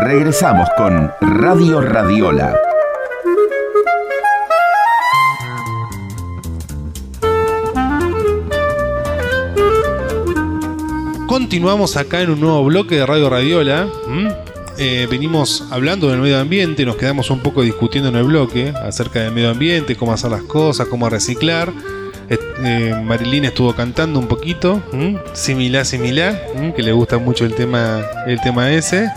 Regresamos con Radio Radiola. Continuamos acá en un nuevo bloque de Radio Radiola. Venimos hablando del medio ambiente, nos quedamos un poco discutiendo en el bloque acerca del medio ambiente, cómo hacer las cosas, cómo reciclar. Marilyn estuvo cantando un poquito, Similá, que le gusta mucho el tema ese.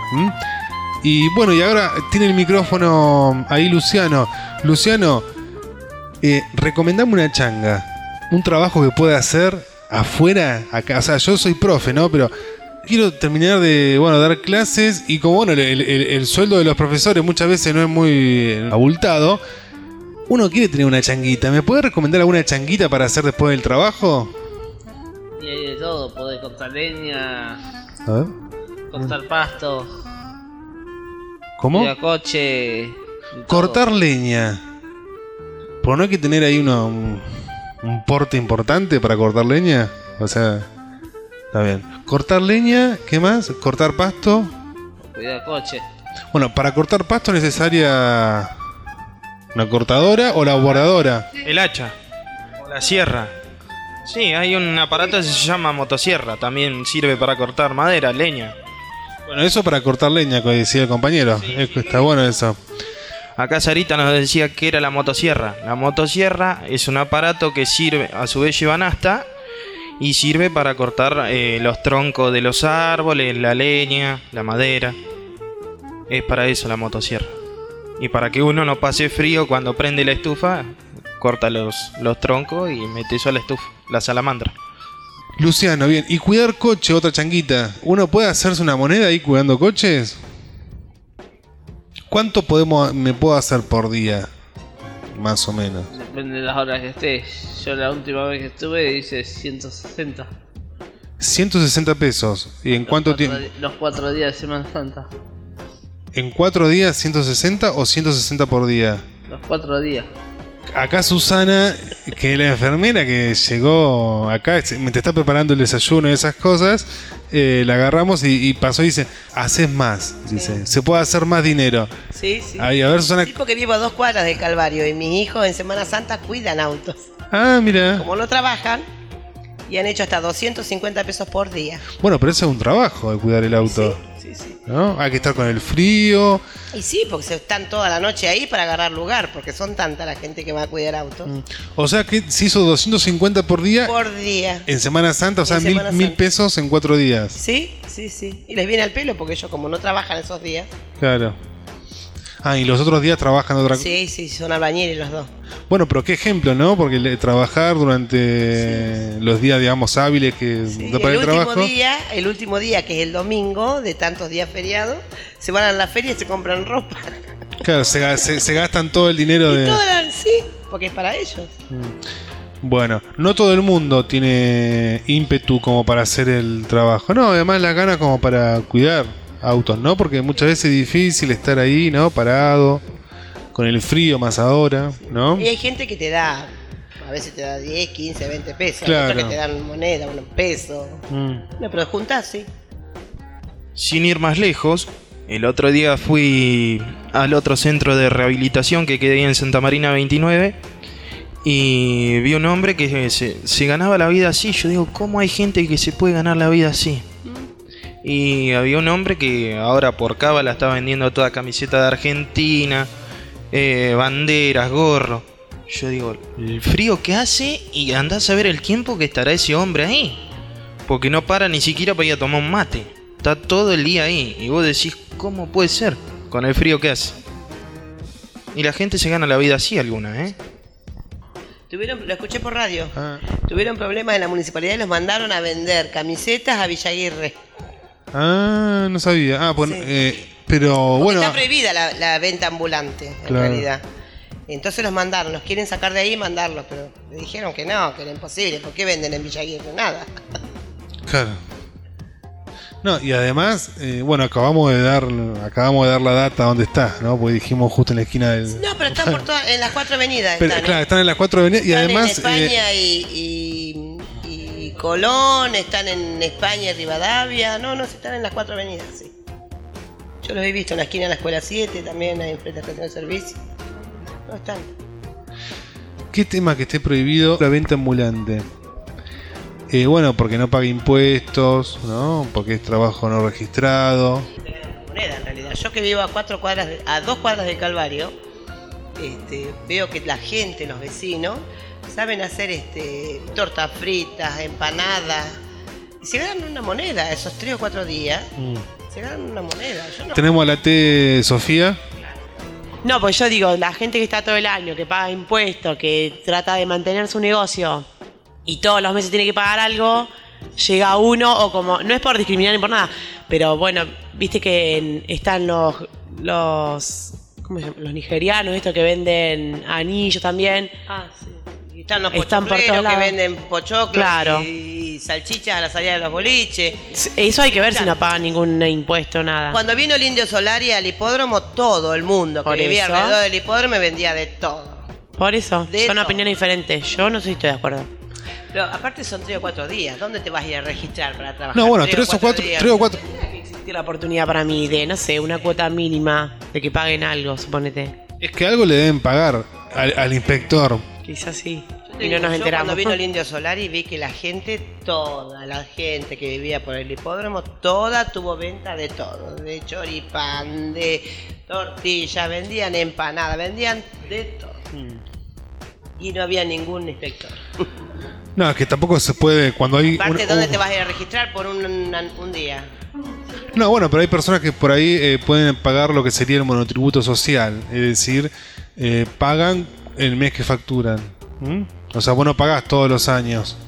Y bueno, y ahora tiene el micrófono ahí Luciano. Luciano, recomendame una changa, un trabajo que pueda hacer afuera, acá. O sea, yo soy profe, ¿no? Pero quiero terminar de, dar clases y como, el sueldo de los profesores muchas veces no es muy abultado. Uno quiere tener una changuita. ¿Me puede recomendar alguna changuita para hacer después del trabajo? Y hay de todo, podés cortar leña, A ver. cortar pasto, ¿Cómo? cuidar coche. Cortar leña. ¿Por no hay que tener ahí un porte importante para cortar leña? O sea, está bien. Cortar leña, ¿qué más? Cortar pasto. Cuidar coche. Bueno, para cortar pasto es necesaria una cortadora o la bordadora. El hacha o la sierra. Sí, hay un aparato que se llama motosierra. También sirve para cortar madera, leña. Bueno, eso para cortar leña, como decía el compañero. Sí. Está bueno eso. Acá Sarita nos decía que era la motosierra. La motosierra es un aparato que sirve, a su vez lleva nafta y sirve para cortar los troncos de los árboles, la leña, la madera. Es para eso la motosierra. Y para que uno no pase frío cuando prende la estufa, corta los troncos y mete eso a la estufa, la salamandra. Luciano, bien. Y cuidar coche, otra changuita. ¿Uno puede hacerse una moneda ahí cuidando coches? ¿Cuánto me puedo hacer por día? Más o menos. Depende de las horas que estés. Yo la última vez que estuve hice 160. 160 pesos. ¿Y en cuánto tiempo? Los 4 días de Semana Santa. ¿En 4 días 160 o 160 por día? Los 4 días. Acá Susana, que es la enfermera que llegó acá, me te está preparando el desayuno y esas cosas, la agarramos y pasó y dice, haces más, dice, se puede hacer más dinero. Sí, sí. Ahí, a ver, Susana. Sí, porque vivo a 2 cuadras del Calvario y mis hijos en Semana Santa cuidan autos. Ah, mira. Como no trabajan, y han hecho hasta 250 pesos por día. Bueno, pero eso es un trabajo de cuidar el auto. Sí, sí. ¿No? Hay que estar con el frío. Y sí, porque se están toda la noche ahí para agarrar lugar, porque son tanta la gente que va a cuidar autos. O sea que se hizo 250 por día. Por día. En Semana Santa, o sea, En Semana mil Santa. pesos en 4 días. Sí, sí, sí. Y les viene al pelo porque ellos como no trabajan esos días. Claro. Ah, y los otros días trabajan otra cosa. Sí, sí, son albañiles los dos. Bueno, pero qué ejemplo, ¿no? Porque trabajar durante los días, digamos, hábiles que Sí, da para el trabajo. el último día, que es el domingo, de tantos días feriados, se van a la feria y se compran ropa. Claro, se gastan todo el dinero de... Sí, porque es para ellos. Bueno, no todo el mundo tiene ímpetu como para hacer el trabajo. No, además las ganas como para cuidar autos, ¿no? Porque muchas veces es difícil estar ahí, ¿no? Parado, con el frío más ahora, ¿no? Y hay gente que te da, a veces te da 10, 15, 20 pesos. Claro. Otros que te dan moneda, un peso. No, pero juntás, sí. Sin ir más lejos, el otro día fui al otro centro de rehabilitación que queda ahí en Santa Marina 29 y vi un hombre que se ganaba la vida así. Yo digo, ¿cómo hay gente que se puede ganar la vida así? Y había un hombre que ahora por cábala está vendiendo toda camiseta de Argentina, banderas, gorro. Yo digo, el frío que hace y andás a ver el tiempo que estará ese hombre ahí. Porque no para ni siquiera para ir a tomar un mate. Está todo el día ahí. Y vos decís, ¿cómo puede ser con el frío que hace? Y la gente se gana la vida así alguna, ¿eh? Lo escuché por radio. Ah. Tuvieron problemas en la municipalidad y los mandaron a vender camisetas a Villaguirre. Ah, no sabía. Ah, bueno, Sí. pero Porque bueno. está prohibida la venta ambulante, en Claro. realidad. Entonces los mandaron, los quieren sacar de ahí y mandarlos, pero le dijeron que no, que era imposible. ¿Por qué venden en Villaguirre? Nada. Claro. No, y además, bueno, acabamos de dar la data donde está, ¿no? Porque dijimos justo en la esquina del... No, pero están por todas, en las 4 avenidas. Pero, Están, claro, están en las 4 avenidas y Están además... en España y Colón, están en España y Rivadavia. No, están en las 4 avenidas, sí. Yo los he visto en la esquina de la escuela 7, también hay enfrente de la estación de servicio. No están. ¿Qué tema que esté prohibido la venta ambulante? Bueno, porque no paga impuestos, ¿no? Porque es trabajo no registrado. Moneda, en realidad. Yo que vivo a 2 cuadras del Calvario, veo que la gente, los vecinos, saben hacer tortas fritas, empanadas. Y se ganan una moneda esos 3 o 4 días. Se ganan una moneda. Yo no... Tenemos a la T. Sofía. No, pues yo digo, la gente que está todo el año, que paga impuestos, que trata de mantener su negocio y todos los meses tiene que pagar algo, llega uno o como... No es por discriminar ni por nada, pero bueno, viste que están los ¿cómo se llama? Los nigerianos, estos que venden anillos también. Ah, sí. Y están los Están por todos pochocleros que lados. venden pochoclos Claro. y salchichas a la salida de los boliches. Eso hay que ver si no pagan ningún impuesto, nada. Cuando vino el Indio Solari al hipódromo, todo el mundo que Por vivía eso. alrededor del hipódromo vendía de todo. Por eso, De son todo. opiniones diferentes. Yo no estoy de acuerdo. Pero aparte son 3 o 4 días. ¿Dónde te vas a ir a registrar para trabajar? No, bueno, 3 3 o 4. Tendría que existir la oportunidad para mí de, no sé, una cuota mínima de que paguen algo, suponete. Es que algo le deben pagar al inspector. Quizás sí. Yo Y no nos enteramos. Cuando vino el Indio Solari vi que la gente, toda la gente que vivía por el hipódromo, toda tuvo venta de todo. De choripán, de tortilla, vendían empanadas, vendían de todo. Y no había ningún inspector. No, es que tampoco se puede cuando hay... Aparte, ¿dónde te vas a ir a registrar por un día? No, bueno, pero hay personas que por ahí pueden pagar lo que sería el monotributo social. Es decir, pagan el mes que facturan. O sea, vos no pagás todos los años.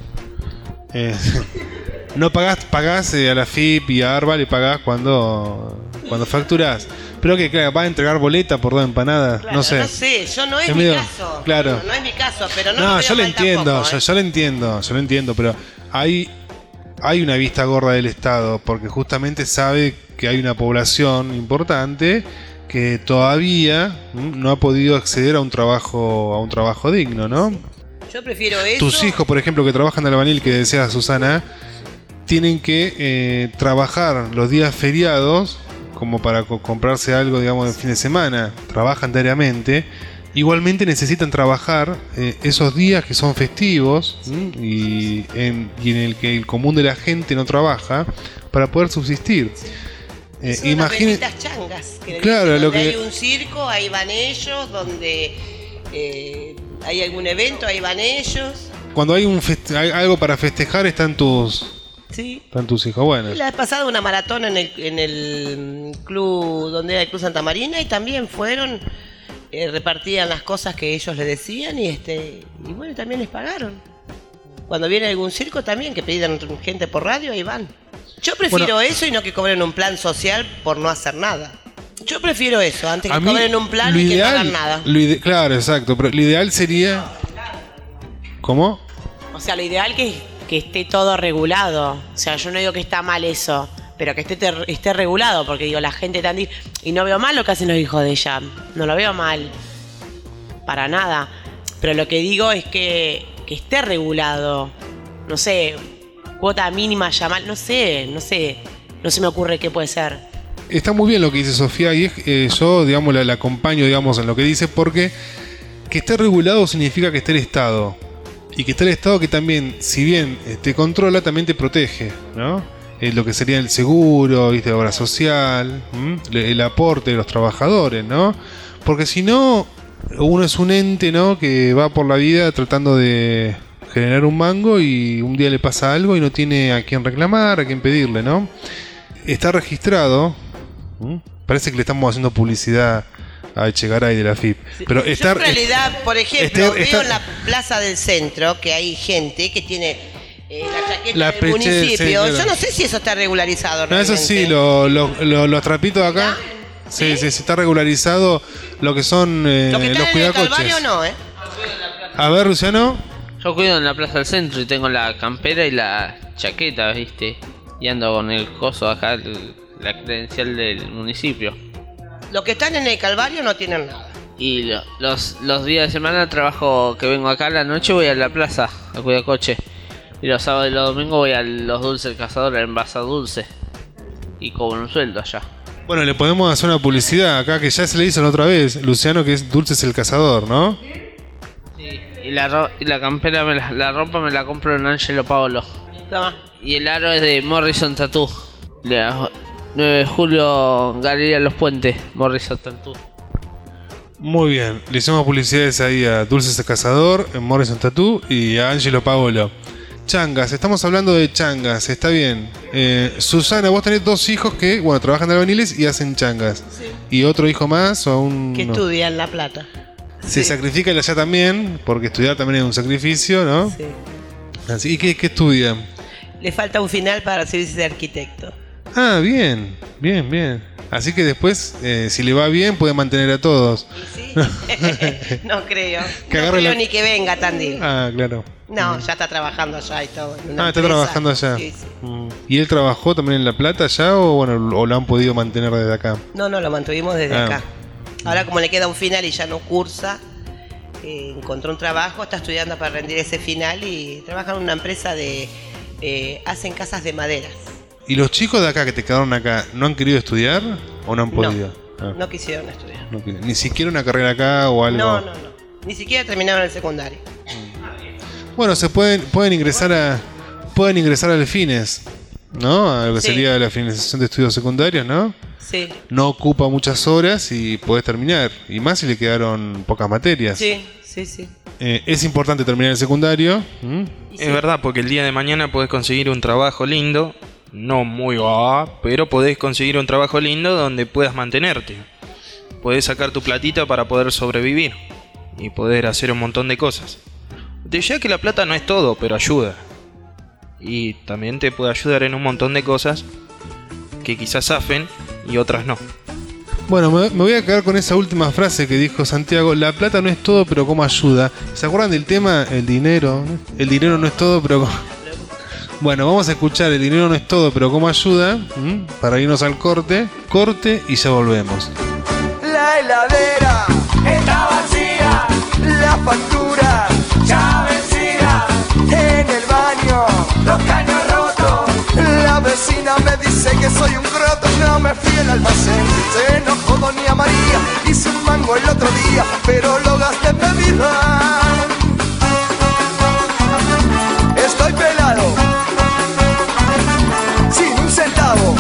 No pagás a la FIP y a ARBA, le pagás cuando facturás. Pero que, claro, vas a entregar boleta por 2 empanadas. Claro, no sé. yo no es Es mi medio- caso. claro. No es mi caso, pero no No, lo veo yo lo mal entiendo, tampoco, ¿eh? yo lo entiendo, pero hay una vista gorda del Estado, porque justamente sabe que hay una población importante que todavía no ha podido acceder a un trabajo digno, ¿no? Yo prefiero eso. Tus hijos, por ejemplo, que trabajan de albañil, que decía Susana, tienen que trabajar los días feriados como para comprarse algo, digamos, de fin de semana. Trabajan diariamente. Igualmente necesitan trabajar esos días que son festivos y en el que el común de la gente no trabaja para poder subsistir. Son unas benditas changas. Que Claro, dicen, lo donde que- hay un circo, ahí van ellos. Donde hay algún evento, ahí van ellos. Cuando hay hay algo para festejar están tus hijos. Bueno, La vez pasada una maratón en el club, donde era el Club Santa Marina, y también fueron, repartían las cosas que ellos le decían y bueno, también les pagaron. Cuando viene algún circo también, que piden gente por radio, ahí van. Yo prefiero eso y no que cobren un plan social por no hacer nada. Yo prefiero eso, antes que a mí, cobren un plan lo y que no ideal- hagan nada. Claro, exacto, pero lo ideal sería... ¿Cómo? O sea, lo ideal que esté todo regulado. O sea, yo no digo que está mal eso, pero que esté regulado, porque digo, la gente tan... Y no veo mal lo que hacen los hijos de ella. No lo veo mal. Para nada. Pero lo que digo es que esté regulado. No sé, cuota mínima, llamar... No sé. No se me ocurre qué puede ser. Está muy bien lo que dice Sofía y yo, digamos, la acompaño, digamos, en lo que dice, porque que esté regulado significa que esté el Estado. Y que esté el Estado que también, si bien te controla, también te protege, ¿no? Lo que sería el seguro, ¿viste? La obra social, el aporte de los trabajadores, ¿no? Porque si no, uno es un ente, ¿no? Que va por la vida tratando de generar un mango y un día le pasa algo y no tiene a quién reclamar, a quién pedirle, ¿no? Está registrado. Parece que le estamos haciendo publicidad a Echegaray de la FIP. Pero Yo está, en realidad, por ejemplo, está- veo en la plaza del centro que hay gente que tiene la chaqueta La del peche, municipio. sí, claro. Yo no sé si eso está regularizado no, eso sí, realmente. los trapitos de acá. Sí, sí, está regularizado lo que son Los que los están en el cuidacoches. Calvario no, ¿eh? A ver, Luciano. Yo cuido en la plaza del centro y tengo la campera y la chaqueta, ¿viste? Y ando con el coso acá, la credencial del municipio. Los que están en el Calvario no tienen nada. Y los días de semana trabajo, que vengo acá a la noche, voy a la plaza a cuidar coche. Y los sábados y los domingos voy a los Dulces Cazadores en Baza Dulce. Y cobro un sueldo allá. Bueno, le podemos hacer una publicidad acá que ya se le hizo la otra vez. Luciano, que es Dulces el Cazador, ¿no? Sí, y la campera, la ropa me la compro en Angelo Paolo. Toma. Y el aro es de Morrison Tattoo. 9 de julio, Galería Los Puentes, Morrison Tattoo. Muy bien, le hicimos publicidades ahí a Dulces el Cazador, en Morrison Tattoo y a Angelo Paolo. Changas, estamos hablando de changas, está bien. Susana, vos tenés 2 hijos que, bueno, trabajan de albañiles y hacen changas. Sí. ¿Y otro hijo más o un...? Que no? estudia en La Plata. Se sacrifica él allá también, porque estudiar también es un sacrificio, ¿no? Sí. Así, ¿y qué estudia? Le falta un final para recibirse de arquitecto. Ah, bien, bien, bien. Así que después, si le va bien, puede mantener a todos. ¿Sí? No creo. Que No agarre creo la- ni que venga Tandil. Ah, claro. No, ya está trabajando allá y todo. en una Está empresa. trabajando allá. Sí, sí. ¿Y él trabajó también en La Plata ya o bueno, o lo han podido mantener desde acá? No, lo mantuvimos desde Ah. acá. Ahora como le queda un final y ya no cursa, encontró un trabajo, está estudiando para rendir ese final y trabaja en una empresa de... hacen casas de maderas. ¿Y los chicos de acá que te quedaron acá no han querido estudiar o no han podido? Ah, No quisieron estudiar. no quieren. Ni siquiera una carrera acá o algo. No. Ni siquiera terminaron el secundario. Bueno, se pueden ingresar al Fines, ¿no? A lo que Sí. sería la finalización de estudios secundarios, ¿no? Sí, No ocupa muchas horas y podés terminar. Y más si le quedaron pocas materias. sí. Es importante terminar el secundario. ¿Mm? Y Es sí. verdad, porque el día de mañana podés conseguir un trabajo lindo, no muy pero podés conseguir un trabajo lindo donde puedas mantenerte. Podés sacar tu platita para poder sobrevivir y poder hacer un montón de cosas. Te decía que la plata no es todo, pero ayuda. Y también te puede ayudar en un montón de cosas que quizás zafen y otras no. Bueno, me voy a quedar con esa última frase que dijo Santiago. La plata no es todo, pero como ayuda. ¿Se acuerdan del tema? El dinero. El dinero no es todo, pero... Bueno, vamos a escuchar El dinero no es todo, pero como ayuda. Para irnos al corte. Corte y ya volvemos. La heladera está vacía, la factura ya vencida, en el baño los caños rotos, la vecina me dice que soy un croto, no me fui al almacén, se enojó doña María, hice un mango el otro día, pero lo gasté en bebida. Estoy pelado, sin un centavo,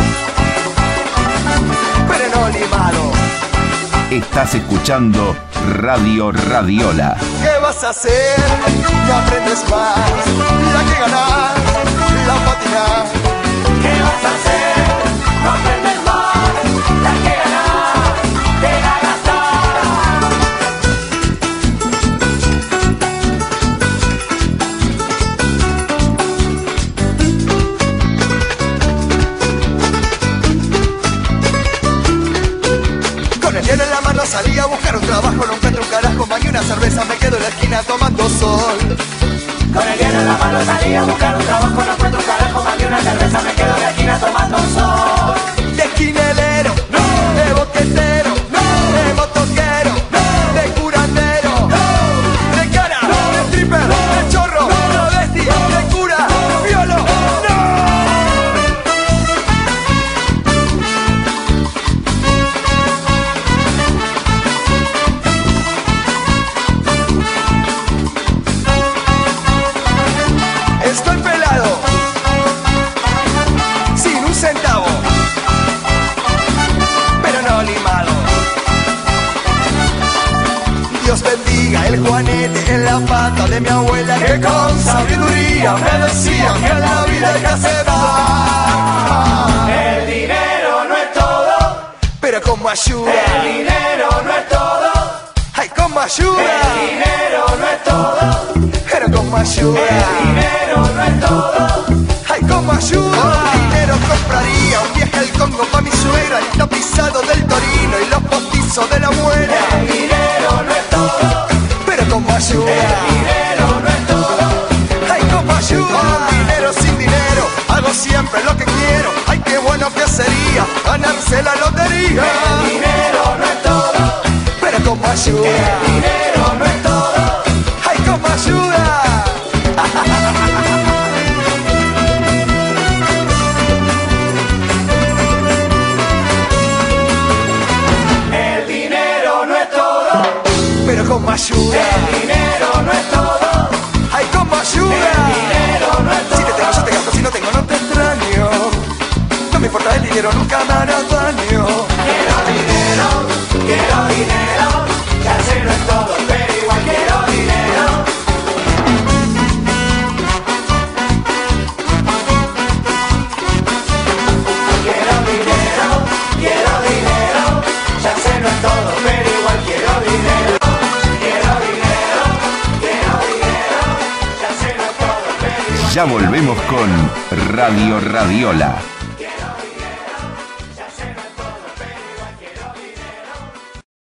pero no limado. Estás escuchando Radio Radiola. ¿Qué vas a hacer? No aprendes más. La que ganás, la patinás. ¿Qué vas a hacer? No aprendes más. La que ganás, te la gastás. Con el dinero en la mano salí a buscar un trabajo, no encuentro un carajo, mañé una cerveza, me quedo en la esquina tomando sol. Con el dinero en la mano salí a buscar un trabajo, no encuentro un carajo, mañé una cerveza, me quedo en la esquina tomando sol. De esquinelero, no. De boquetero, no. De motoquero, no. De curandero, no. De cara, no. De stripper, no. De chorro, no. De vesti, no. De cura, no. Violo, no. Estoy pelado, sin un centavo, pero no limado. Dios bendiga el juanete en la pata de mi abuela, que con sabiduría me decía que en la vida hay que aceptar. El dinero no es todo, pero como ayuda. El dinero no es todo, ay, como ayuda. El dinero no es todo, pero como ayuda. El dinero no es todo, ay, como ayuda. Con dinero compraría un viaje al Congo pa' mi suegra, el tapizado del Torino y los postizos de la abuela. El dinero no es todo, pero como ayuda. El dinero no es todo, ay, como ayuda. Con dinero sin dinero, hago siempre lo que quiero. Ay, qué bueno que sería ganarse la lotería. El dinero no es todo, pero como ayuda. El dinero no es todo, ay, como ayuda. como ayuda. El dinero no es todo. Ay, como ayuda. El dinero no es todo. Si te tengo, yo te gasto. Si no tengo, no te extraño. No me importa el dinero, nunca me hará daño. Quiero dinero. Ya sé no es todo, pero igual quiero dinero. Quiero dinero, ya sé no es todo, pero igual quiero dinero. Quiero dinero, ya sé no es todo, pero igual. Ya volvemos con Radio Radiola.